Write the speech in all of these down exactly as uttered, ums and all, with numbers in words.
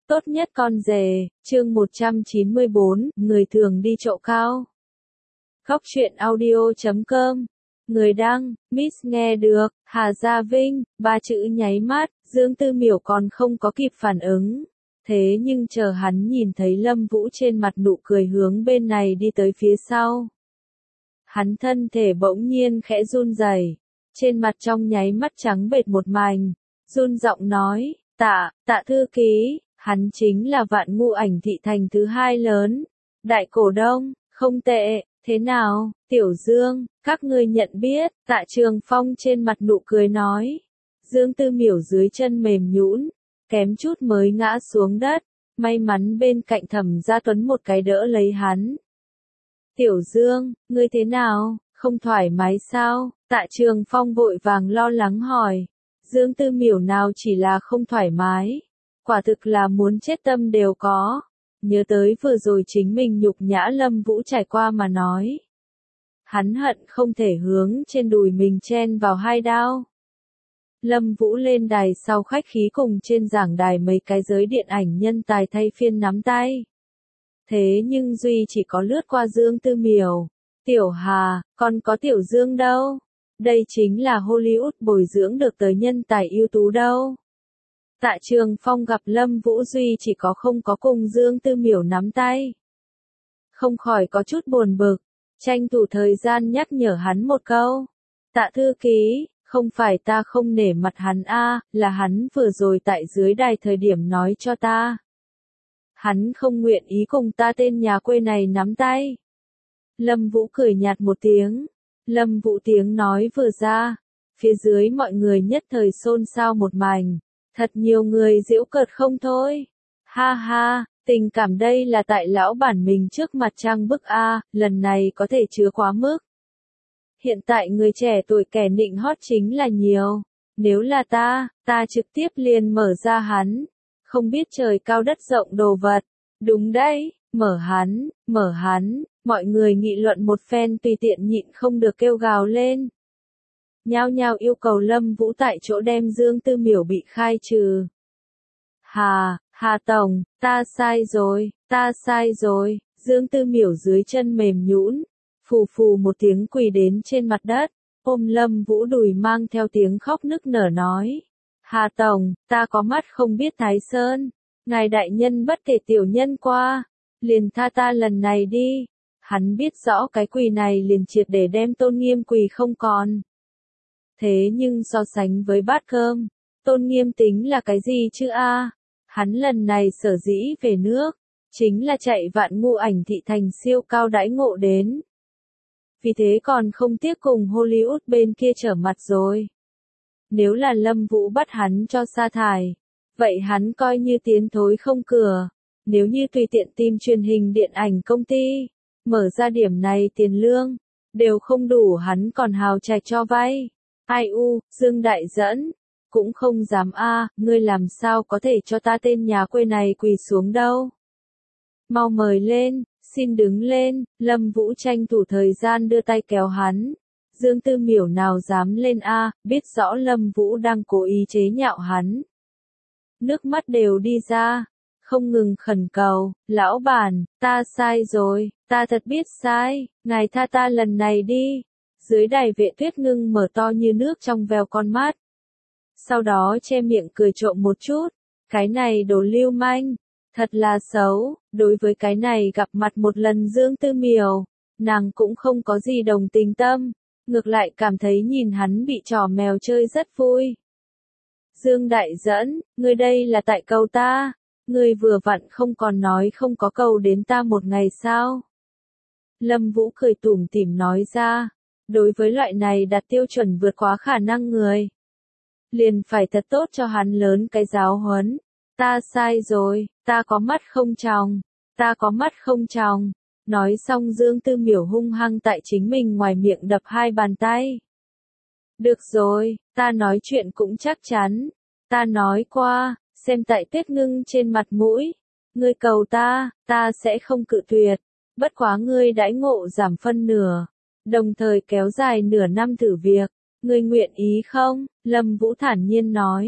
Tốt nhất con rể, chương một trăm chín mươi bốn, người thường đi chậu cao. Góc truyện audio chấm com. Người đăng, Miss nghe được, Hà Gia Vinh, ba chữ nháy mắt, Dương Tư Miểu còn không có kịp phản ứng. Thế nhưng chờ hắn nhìn thấy Lâm Vũ trên mặt nụ cười hướng bên này đi tới phía sau. Hắn thân thể bỗng nhiên khẽ run rẩy, trên mặt trong nháy mắt trắng bệch một mảnh, run giọng nói, tạ, tạ thư ký. Hắn chính là Vạn Ngũ Ảnh thị thành thứ hai lớn, đại cổ đông, không tệ, thế nào, Tiểu Dương, các ngươi nhận biết, Tạ Trường Phong trên mặt nụ cười nói. Dương Tư Miểu dưới chân mềm nhũn, kém chút mới ngã xuống đất, may mắn bên cạnh Thẩm Gia Tuấn một cái đỡ lấy hắn. Tiểu Dương, ngươi thế nào, không thoải mái sao? Tạ Trường Phong vội vàng lo lắng hỏi. Dương Tư Miểu nào chỉ là không thoải mái. Quả thực là muốn chết tâm đều có. Nhớ tới vừa rồi chính mình nhục nhã Lâm Vũ trải qua mà nói. Hắn hận không thể hướng trên đùi mình chen vào hai đao. Lâm Vũ lên đài sau khách khí cùng trên giảng đài mấy cái giới điện ảnh nhân tài thay phiên nắm tay. Thế nhưng duy chỉ có lướt qua Dương Tư Miểu. Tiểu Hà, còn có Tiểu Dương đâu? Đây chính là Hollywood bồi dưỡng được tới nhân tài ưu tú đâu. Tạ Trường Phong gặp Lâm Vũ duy chỉ có không có cùng Dương Tư Miểu nắm tay. Không khỏi có chút buồn bực, tranh thủ thời gian nhắc nhở hắn một câu. Tạ thư ký, không phải ta không nể mặt hắn a, là hắn vừa rồi tại dưới đài thời điểm nói cho ta. Hắn không nguyện ý cùng ta tên nhà quê này nắm tay. Lâm Vũ cười nhạt một tiếng. Lâm Vũ tiếng nói vừa ra, phía dưới mọi người nhất thời xôn xao một mảnh. Thật nhiều người giễu cợt không thôi. Ha ha, tình cảm đây là tại lão bản mình trước mặt trang bức a, lần này có thể chứa quá mức. Hiện tại người trẻ tuổi kẻ nịnh hót chính là nhiều. Nếu là ta, ta trực tiếp liền mở ra hắn. Không biết trời cao đất rộng đồ vật. Đúng đấy, mở hắn, mở hắn, mọi người nghị luận một phen tùy tiện nhịn không được kêu gào lên. Nhao nhao yêu cầu Lâm Vũ tại chỗ đem Dương Tư Miểu bị khai trừ. Hà, Hà Tổng, ta sai rồi, ta sai rồi, Dương Tư Miểu dưới chân mềm nhũn, phù phù một tiếng quỳ đến trên mặt đất, ôm Lâm Vũ đùi mang theo tiếng khóc nức nở nói. Hà Tổng, ta có mắt không biết Thái Sơn, ngài đại nhân bất kể tiểu nhân qua, liền tha ta lần này đi. Hắn biết rõ cái quỳ này liền triệt để đem tôn nghiêm quỳ không còn. Thế nhưng so sánh với bát cơm, tôn nghiêm tính là cái gì chứ a? Hắn lần này sở dĩ về nước, chính là chạy Vạn Ngũ Ảnh thị thành siêu cao đãi ngộ đến. Vì thế còn không tiếc cùng Hollywood bên kia trở mặt rồi. Nếu là Lâm Vũ bắt hắn cho sa thải, vậy hắn coi như tiến thối không cửa. Nếu như tùy tiện tìm truyền hình điện ảnh công ty, mở ra điểm này tiền lương, đều không đủ hắn còn hào trạch cho vay. Ai u, Dương Đại Dẫn, cũng không dám a, ngươi làm sao có thể cho ta tên nhà quê này quỳ xuống đâu. Mau mời lên, xin đứng lên, Lâm Vũ tranh thủ thời gian đưa tay kéo hắn. Dương Tư Miểu nào dám lên a, biết rõ Lâm Vũ đang cố ý chế nhạo hắn. Nước mắt đều đi ra, không ngừng khẩn cầu, lão bản, ta sai rồi, ta thật biết sai, ngài tha ta lần này đi. Dưới đài Vệ Tuyết Ngưng mở to như nước trong veo con mắt. Sau đó che miệng cười trộm một chút. Cái này đồ lưu manh. Thật là xấu. Đối với cái này gặp mặt một lần Dương Tư Miểu. Nàng cũng không có gì đồng tình tâm. Ngược lại cảm thấy nhìn hắn bị trò mèo chơi rất vui. Dương Đại Dẫn, ngươi đây là tại cầu ta. Ngươi vừa vặn không còn nói không có cầu đến ta một ngày sao. Lâm Vũ cười tủm tỉm nói ra. Đối với loại này đặt tiêu chuẩn vượt quá khả năng người, liền phải thật tốt cho hắn lớn cái giáo huấn. Ta sai rồi, ta có mắt không tròng, ta có mắt không tròng. Nói xong Dương Tư Miểu hung hăng tại chính mình ngoài miệng đập hai bàn tay. Được rồi, ta nói chuyện cũng chắc chắn. Ta nói qua, xem tại Tuyết Ngưng trên mặt mũi. Ngươi cầu ta, ta sẽ không cự tuyệt. Bất quá ngươi đãi ngộ giảm phân nửa. Đồng thời kéo dài nửa năm thử việc, ngươi nguyện ý không? Lâm Vũ thản nhiên nói.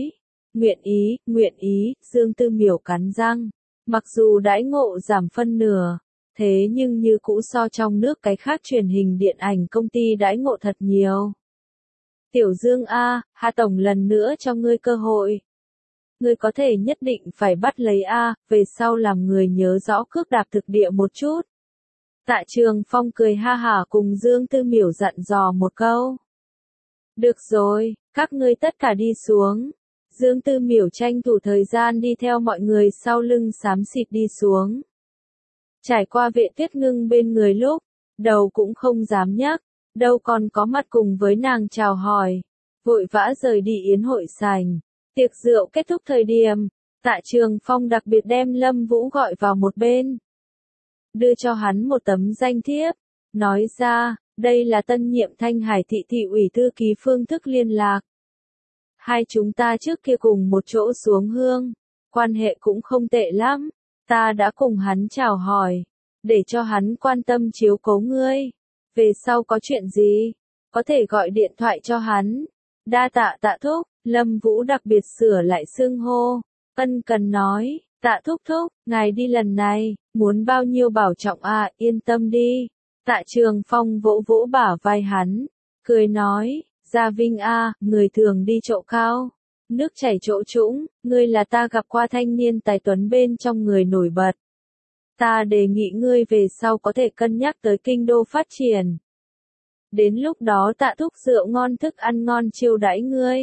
nguyện ý, nguyện ý, Dương Tư Miểu cắn răng. Mặc dù đãi ngộ giảm phân nửa, thế nhưng như cũ so trong nước cái khác truyền hình điện ảnh công ty đãi ngộ thật nhiều. Tiểu Dương A, Hà Tổng lần nữa cho ngươi cơ hội. Ngươi có thể nhất định phải bắt lấy A, về sau làm người nhớ rõ cước đạp thực địa một chút. Tạ Trường Phong cười ha hả cùng Dương Tư Miểu dặn dò một câu. Được rồi, các ngươi tất cả đi xuống. Dương Tư Miểu tranh thủ thời gian đi theo mọi người sau lưng xám xịt đi xuống. Trải qua Vệ Tuyết Ngưng bên người lúc, đầu cũng không dám nhấc, đâu còn có mặt cùng với nàng chào hỏi. Vội vã rời đi yến hội sảnh. Tiệc rượu kết thúc thời điểm, Tạ Trường Phong đặc biệt đem Lâm Vũ gọi vào một bên. Đưa cho hắn một tấm danh thiếp, nói ra, đây là tân nhiệm Thanh Hải thị thị ủy thư ký phương thức liên lạc. Hai chúng ta trước kia cùng một chỗ xuống hương, quan hệ cũng không tệ lắm, ta đã cùng hắn chào hỏi, để cho hắn quan tâm chiếu cố ngươi. Về sau có chuyện gì, có thể gọi điện thoại cho hắn. Đa tạ Tạ thúc, Lâm Vũ đặc biệt sửa lại xưng hô, ân cần nói, Tạ thúc thúc, ngài đi lần này, muốn bao nhiêu bảo trọng à, yên tâm đi. Tạ Trường Phong vỗ vỗ bả vai hắn, cười nói, Gia Vinh a, người thường đi chỗ cao, nước chảy chỗ trũng, ngươi là ta gặp qua thanh niên tài tuấn bên trong người nổi bật. Ta đề nghị ngươi về sau có thể cân nhắc tới kinh đô phát triển. Đến lúc đó Tạ thúc rượu ngon thức ăn ngon chiêu đãi ngươi.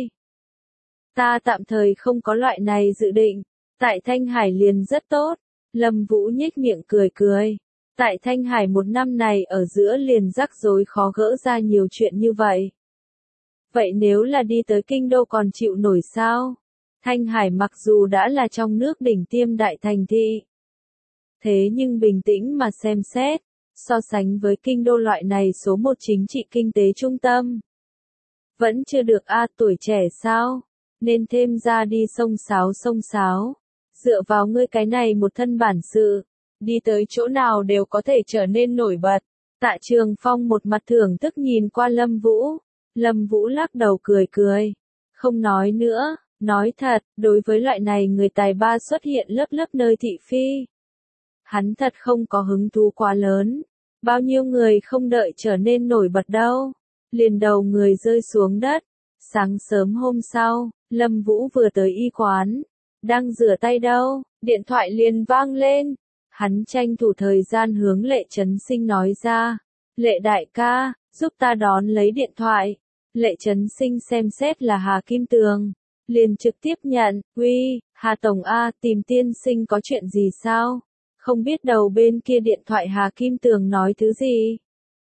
Ta tạm thời không có loại này dự định, tại Thanh Hải liền rất tốt. Lâm Vũ nhếch miệng cười cười. Tại Thanh Hải một năm này ở giữa liền rắc rối khó gỡ ra nhiều chuyện như vậy. Vậy nếu là đi tới kinh đô còn chịu nổi sao? Thanh Hải mặc dù đã là trong nước đỉnh tiêm đại thành thị. Thế nhưng bình tĩnh mà xem xét, so sánh với kinh đô loại này số một chính trị kinh tế trung tâm. Vẫn chưa được a à, tuổi trẻ sao? Nên thêm ra đi sông sáo sông sáo. Dựa vào ngươi cái này một thân bản sự, đi tới chỗ nào đều có thể trở nên nổi bật. Tạ Trường Phong một mặt thưởng thức nhìn qua Lâm Vũ. Lâm Vũ lắc đầu cười cười. Không nói nữa, nói thật, đối với loại này người tài ba xuất hiện lớp lớp nơi thị phi. Hắn thật không có hứng thú quá lớn. Bao nhiêu người không đợi trở nên nổi bật đâu. Liền đầu người rơi xuống đất. Sáng sớm hôm sau, Lâm Vũ vừa tới y quán. Đang rửa tay đâu, điện thoại liền vang lên. Hắn tranh thủ thời gian hướng Lệ Chấn Sinh nói ra. Lệ đại ca, giúp ta đón lấy điện thoại. Lệ Chấn Sinh xem xét là Hà Kim Tường. Liền trực tiếp nhận, uy, Hà Tổng A, tìm tiên sinh có chuyện gì sao? Không biết đầu bên kia điện thoại Hà Kim Tường nói thứ gì?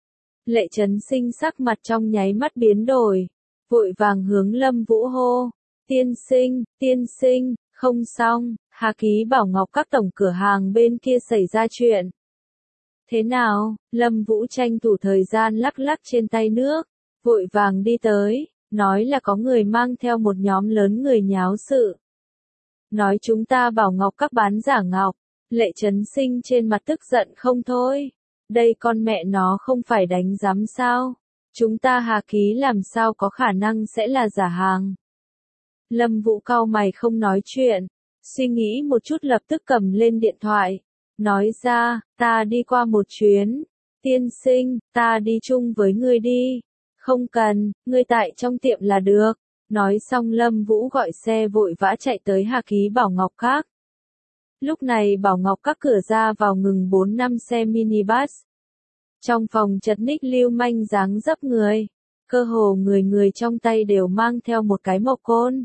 Lệ Chấn Sinh sắc mặt trong nháy mắt biến đổi. Vội vàng hướng Lâm Vũ hô. Tiên sinh, tiên sinh, không xong, Hà Ký bảo Ngọc các tổng cửa hàng bên kia xảy ra chuyện. Thế nào? Lâm Vũ tranh thủ thời gian lắc lắc trên tay nước, vội vàng đi tới, nói là có người mang theo một nhóm lớn người nháo sự. Nói chúng ta bảo Ngọc các bán giả ngọc. Lệ Chấn Sinh trên mặt tức giận không thôi. Đây con mẹ nó không phải đánh giám sao? Chúng ta Hà Ký làm sao có khả năng sẽ là giả hàng? Lâm Vũ cau mày không nói chuyện, suy nghĩ một chút lập tức cầm lên điện thoại, nói ra, ta đi qua một chuyến, tiên sinh, ta đi chung với ngươi đi, không cần, ngươi tại trong tiệm là được. Nói xong Lâm Vũ gọi xe vội vã chạy tới Hà Ký Bảo Ngọc Các. Lúc này Bảo Ngọc Các cửa ra vào ngừng bốn năm xe minibus. Trong phòng chật ních lưu manh dáng dấp người, cơ hồ người người trong tay đều mang theo một cái mộc côn.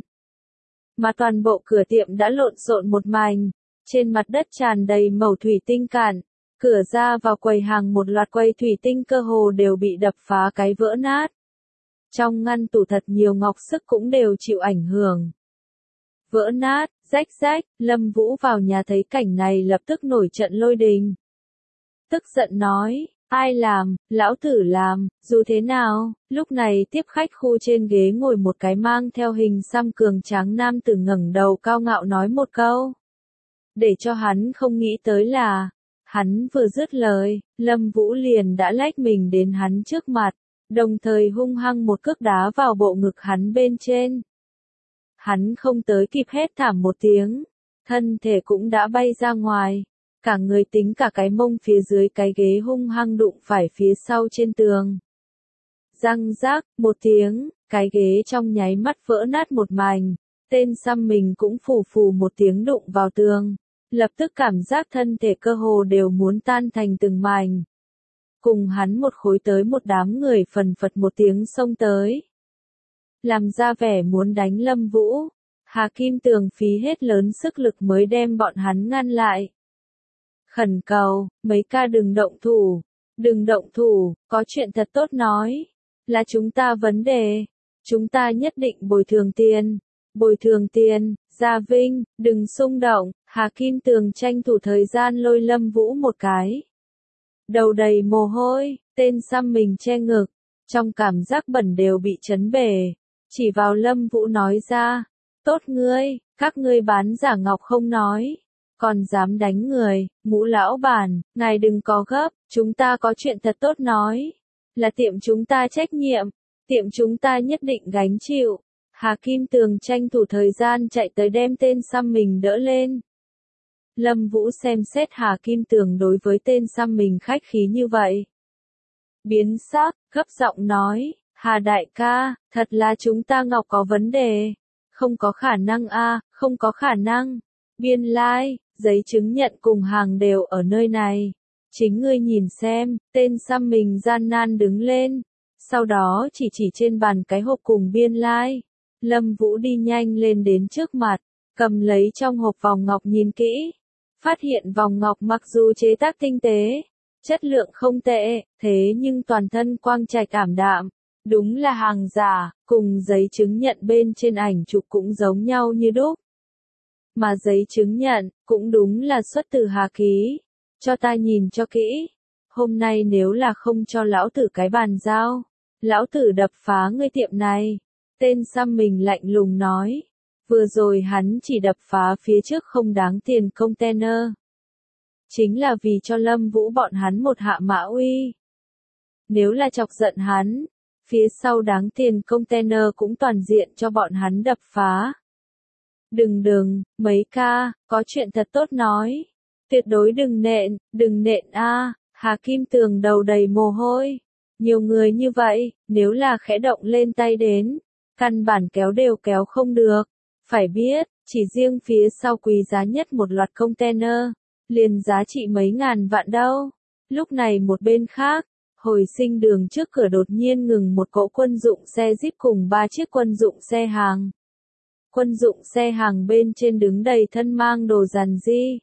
Mà toàn bộ cửa tiệm đã lộn xộn một mảnh, trên mặt đất tràn đầy mẩu thủy tinh cản, cửa ra vào quầy hàng một loạt quầy thủy tinh cơ hồ đều bị đập phá cái vỡ nát. Trong ngăn tủ thật nhiều ngọc sức cũng đều chịu ảnh hưởng. Vỡ nát, rách rách, Lâm Vũ vào nhà thấy cảnh này lập tức nổi trận lôi đình. Tức giận nói, ai làm, lão tử làm, dù thế nào, lúc này tiếp khách khu trên ghế ngồi một cái mang theo hình xăm cường tráng nam tử ngẩng đầu cao ngạo nói một câu. Để cho hắn không nghĩ tới là, hắn vừa dứt lời, Lâm Vũ liền đã lách mình đến hắn trước mặt, đồng thời hung hăng một cước đá vào bộ ngực hắn bên trên. hắn không tới kịp hét thảm một tiếng, thân thể cũng đã bay ra ngoài, cả người tính cả cái mông phía dưới cái ghế hung hăng đụng phải phía sau trên tường. Răng rác, một tiếng, cái ghế trong nháy mắt vỡ nát một mảnh, tên xăm mình cũng phù phù một tiếng đụng vào tường, lập tức cảm giác thân thể cơ hồ đều muốn tan thành từng mảnh. Cùng hắn một khối tới một đám người phần phật một tiếng xông tới. Làm ra vẻ muốn đánh Lâm Vũ, Hà Kim Tường phí hết lớn sức lực mới đem bọn hắn ngăn lại. Khẩn cầu, mấy ca đừng động thủ, đừng động thủ, có chuyện thật tốt nói, là chúng ta vấn đề, chúng ta nhất định bồi thường tiền, bồi thường tiền, Gia Vinh, đừng xung động, Hà Kim Tường tranh thủ thời gian lôi Lâm Vũ một cái. Đầu đầy mồ hôi, tên xăm mình che ngực, trong cảm giác bẩn đều bị chấn bể, chỉ vào Lâm Vũ nói ra, tốt ngươi, các ngươi bán giả ngọc không nói, còn dám đánh người, Ngũ lão bản, ngài đừng có gấp, chúng ta có chuyện thật tốt nói, là tiệm chúng ta trách nhiệm, tiệm chúng ta nhất định gánh chịu. Hà Kim Tường tranh thủ thời gian chạy tới đem tên xăm mình đỡ lên. Lâm Vũ xem xét Hà Kim Tường đối với tên xăm mình khách khí như vậy. Biến sắc, gấp giọng nói, Hà đại ca, thật là chúng ta ngọc có vấn đề. Không có khả năng a, không có khả năng. Biên lai, like, giấy chứng nhận cùng hàng đều ở nơi này. Chính ngươi nhìn xem, tên xăm mình gian nan đứng lên. Sau đó chỉ chỉ trên bàn cái hộp cùng biên lai. Like. Lâm Vũ đi nhanh lên đến trước mặt, cầm lấy trong hộp vòng ngọc nhìn kỹ. Phát hiện vòng ngọc mặc dù chế tác tinh tế, chất lượng không tệ, thế nhưng toàn thân quang trạch ảm đạm. Đúng là hàng giả, cùng giấy chứng nhận bên trên ảnh chụp cũng giống nhau như đúc. Mà giấy chứng nhận, cũng đúng là xuất từ Hà Ký. Cho ta nhìn cho kỹ. Hôm nay nếu là không cho lão tử cái bàn giao, lão tử đập phá ngươi tiệm này. Tên xăm mình lạnh lùng nói. Vừa rồi hắn chỉ đập phá phía trước không đáng tiền container. Chính là vì cho Lâm Vũ bọn hắn một hạ mã uy. Nếu là chọc giận hắn, phía sau đáng tiền container cũng toàn diện cho bọn hắn đập phá. Đừng đừng, mấy ca, có chuyện thật tốt nói. Tuyệt đối đừng nện, đừng nện a. Hà Kim Tường đầu đầy mồ hôi. Nhiều người như vậy, nếu là khẽ động lên tay đến, căn bản kéo đều kéo không được. Phải biết, chỉ riêng phía sau quý giá nhất một loạt container, liền giá trị mấy ngàn vạn đâu. Lúc này một bên khác, hồi sinh đường trước cửa đột nhiên ngừng một cỗ quân dụng xe Jeep cùng ba chiếc quân dụng xe hàng. Quân dụng xe hàng bên trên đứng đầy thân mang đồ giàn di.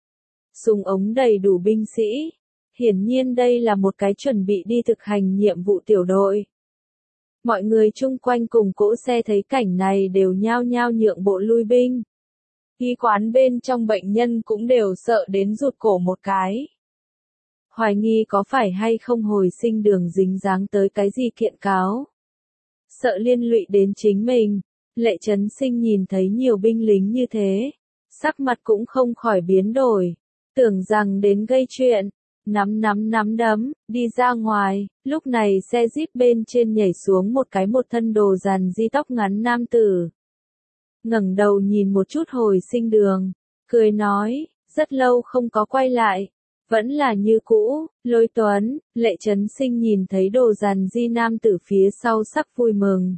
Súng ống đầy đủ binh sĩ. Hiển nhiên đây là một cái chuẩn bị đi thực hành nhiệm vụ tiểu đội. Mọi người chung quanh cùng cỗ xe thấy cảnh này đều nhao nhao nhượng bộ lui binh. Y quán bên trong bệnh nhân cũng đều sợ đến rụt cổ một cái. Hoài nghi có phải hay không hồi sinh đường dính dáng tới cái gì kiện cáo. Sợ liên lụy đến chính mình, Lệ Chấn Sinh nhìn thấy nhiều binh lính như thế, sắc mặt cũng không khỏi biến đổi, tưởng rằng đến gây chuyện, nắm nắm nắm đấm, đi ra ngoài, lúc này xe Jeep bên trên nhảy xuống một cái một thân đồ giàn di tóc ngắn nam tử. Ngẩng đầu nhìn một chút hồi sinh đường, cười nói, rất lâu không có quay lại. Vẫn là như cũ, Lôi Tuấn, Lệ Chấn Sinh nhìn thấy đồ giàn di nam tử phía sau sắc vui mừng.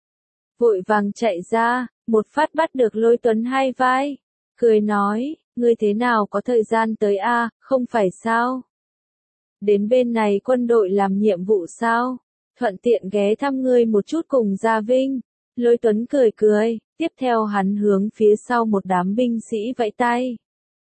Vội vàng chạy ra, một phát bắt được Lôi Tuấn hai vai. Cười nói, ngươi thế nào có thời gian tới a, không phải sao? Đến bên này quân đội làm nhiệm vụ sao? Thuận tiện ghé thăm ngươi một chút cùng Gia Vinh. Lôi Tuấn cười cười, tiếp theo hắn hướng phía sau một đám binh sĩ vẫy tay.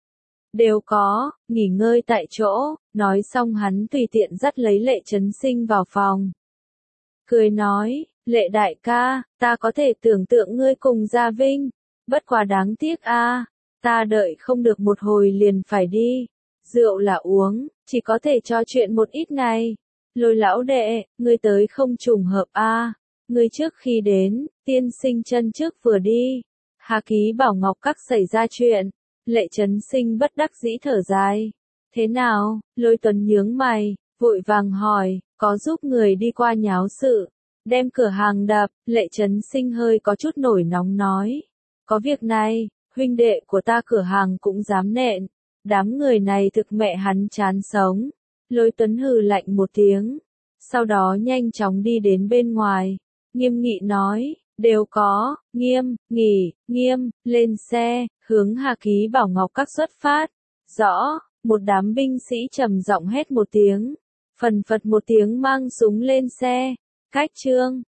Đều có, nghỉ ngơi tại chỗ, nói xong hắn tùy tiện dắt lấy Lệ Chấn Sinh vào phòng. Cười nói, Lệ đại ca, ta có thể tưởng tượng ngươi cùng Gia Vinh, bất quá đáng tiếc a, ta đợi không được một hồi liền phải đi. Rượu là uống, chỉ có thể trò chuyện một ít ngày. Lôi lão đệ, ngươi tới không trùng hợp a, ngươi trước khi đến, tiên sinh chân trước vừa đi. Hà Ký bảo Ngọc Các xảy ra chuyện. Lệ Chấn Sinh bất đắc dĩ thở dài. Thế nào? Lôi Tuấn nhướng mày, vội vàng hỏi, có giúp người đi qua nháo sự, đem cửa hàng đập. Lệ Chấn Sinh hơi có chút nổi nóng nói, Có việc này, huynh đệ của ta cửa hàng cũng dám nện. Đám người này thực mẹ hắn chán sống. Lôi Tuấn hừ lạnh một tiếng. Sau đó nhanh chóng đi đến bên ngoài. Nghiêm nghị nói, đều có, Nghiêm, nghỉ, Nghiêm, lên xe, hướng Hà Ký Bảo Ngọc Các xuất phát. Rõ, một đám binh sĩ trầm giọng hét một tiếng. Phần phật một tiếng mang súng lên xe. Cách chương